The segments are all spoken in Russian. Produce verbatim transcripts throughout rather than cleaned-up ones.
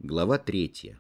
Глава третья.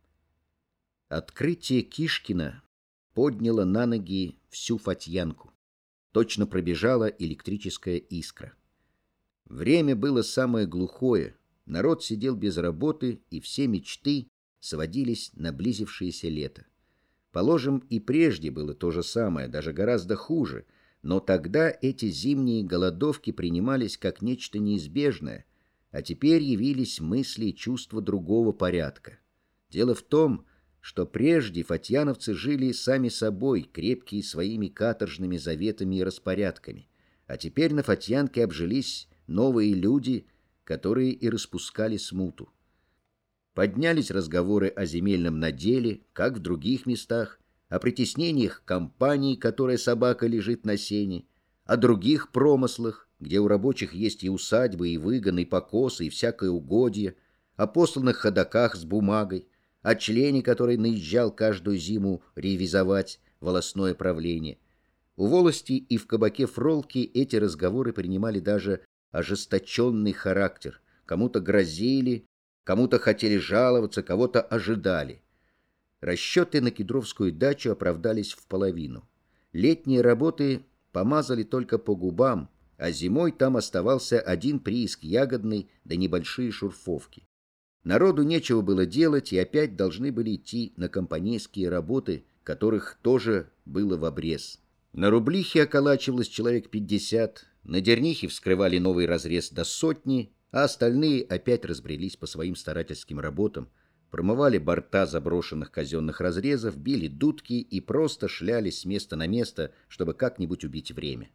Открытие Кишкина подняло на ноги всю Фатьянку. Точно пробежала электрическая искра. Время было самое глухое. Народ сидел без работы, и все мечты сводились на близившееся лето. Положим, и прежде было то же самое, даже гораздо хуже, но тогда эти зимние голодовки принимались как нечто неизбежное, а теперь явились мысли и чувства другого порядка. Дело в том, что прежде фатьяновцы жили сами собой, крепкие своими каторжными заветами и распорядками, а теперь на Фатьянке обжились новые люди, которые и распускали смуту. Поднялись разговоры о земельном наделе, как в других местах, о притеснениях компании, которая собака лежит на сене, о других промыслах, где у рабочих есть и усадьбы, и выгоны, и покосы, и всякое угодье, о посланных ходоках с бумагой, о члене, который наезжал каждую зиму ревизовать волостное правление. У волости и в кабаке Фролки эти разговоры принимали даже ожесточенный характер. Кому-то грозили, кому-то хотели жаловаться, кого-то ожидали. Расчеты на Кедровскую дачу оправдались в половину. Летние работы помазали только по губам, а зимой там оставался один прииск ягодный да небольшие шурфовки. Народу нечего было делать, и опять должны были идти на компанейские работы, которых тоже было в обрез. На Рублихе околачивалось человек пятьдесят, на Дернихе вскрывали новый разрез до сотни, а остальные опять разбрелись по своим старательским работам, промывали борта заброшенных казенных разрезов, били дудки и просто шлялись с места на место, чтобы как-нибудь убить время.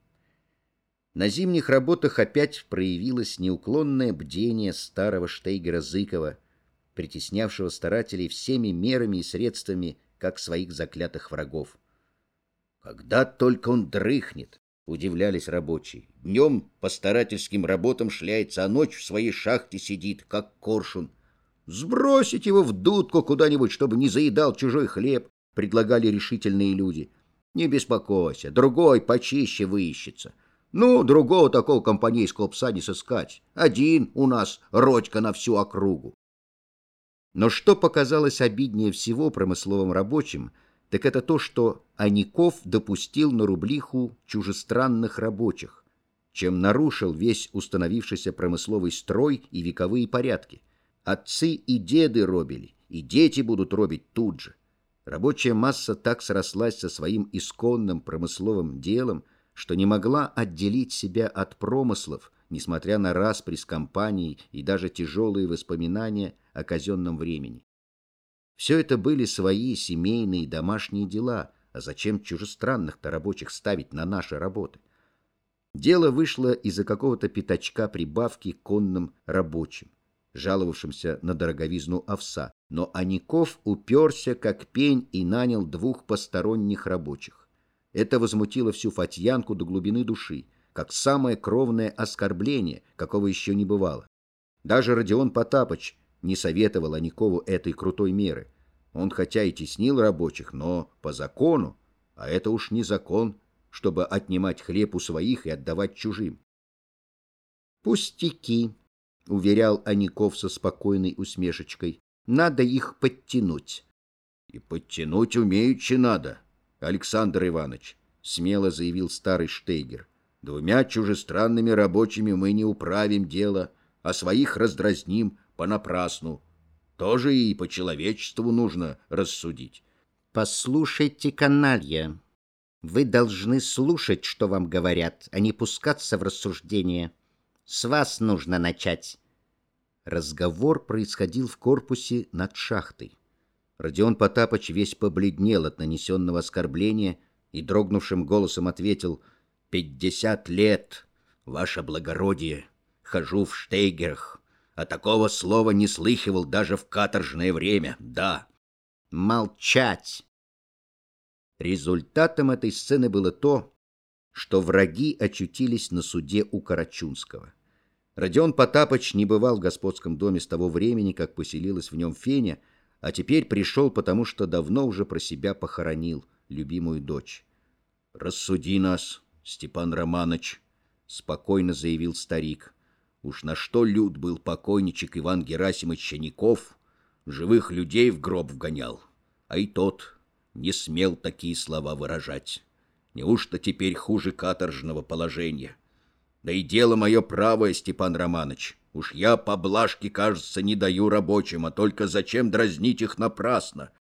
На зимних работах опять проявилось неуклонное бдение старого штейгера Зыкова, притеснявшего старателей всеми мерами и средствами, как своих заклятых врагов. «Когда только он дрыхнет!» — удивлялись рабочие. «Днем по старательским работам шляется, а ночь в своей шахте сидит, как коршун. Сбросить его в дудку куда-нибудь, чтобы не заедал чужой хлеб», — предлагали решительные люди. «Не беспокойся, другой почище выищется. Ну, другого такого компанейского пса не сыскать. Один у нас Родька на всю округу». Но что показалось обиднее всего промысловым рабочим, так это то, что Аников допустил на Рублиху чужестранных рабочих, чем нарушил весь установившийся промысловый строй и вековые порядки. Отцы и деды робили, и дети будут робить тут же. Рабочая масса так срослась со своим исконным промысловым делом, что не могла отделить себя от промыслов, несмотря на распри с компанией и даже тяжелые воспоминания о казенном времени. Все это были свои семейные и домашние дела, а зачем чужестранных-то рабочих ставить на наши работы? Дело вышло из-за какого-то пятачка прибавки конным рабочим, жаловавшимся на дороговизну овса, но Аников уперся как пень и нанял двух посторонних рабочих. Это возмутило всю Фатьянку до глубины души, как самое кровное оскорбление, какого еще не бывало. Даже Родион Потапыч не советовал Аникову этой крутой меры. Он хотя и теснил рабочих, но по закону, а это уж не закон, чтобы отнимать хлеб у своих и отдавать чужим. «Пустяки», — уверял Аников со спокойной усмешечкой, — «надо их подтянуть». «И подтянуть умеючи надо, Александр Иванович», — смело заявил старый штейгер. «Двумя чужестранными рабочими мы не управим дело, а своих раздразним понапрасну. Тоже и по человечеству нужно рассудить». «Послушайте, каналья, вы должны слушать, что вам говорят, а не пускаться в рассуждения. С вас нужно начать». Разговор происходил в корпусе над шахтой. Родион Потапыч весь побледнел от нанесенного оскорбления и дрогнувшим голосом ответил: «Пятьдесят лет, ваше благородие, хожу в штейгерах, а такого слова не слыхивал даже в каторжное время, да». «Молчать!» Результатом этой сцены было то, что враги очутились на суде у Карачунского. Родион Потапыч не бывал в господском доме с того времени, как поселилась в нем Феня, а теперь пришел, потому что давно уже про себя похоронил любимую дочь. «Рассуди нас, Степан Романович», — спокойно заявил старик. «Уж на что лют был покойничек Иван Герасимович Щеняков, живых людей в гроб вгонял, а и тот не смел такие слова выражать. Неужто теперь хуже каторжного положения? Да и дело мое правое, Степан Романыч. Уж я поблажки, кажется, не даю рабочим, а только зачем дразнить их напрасно?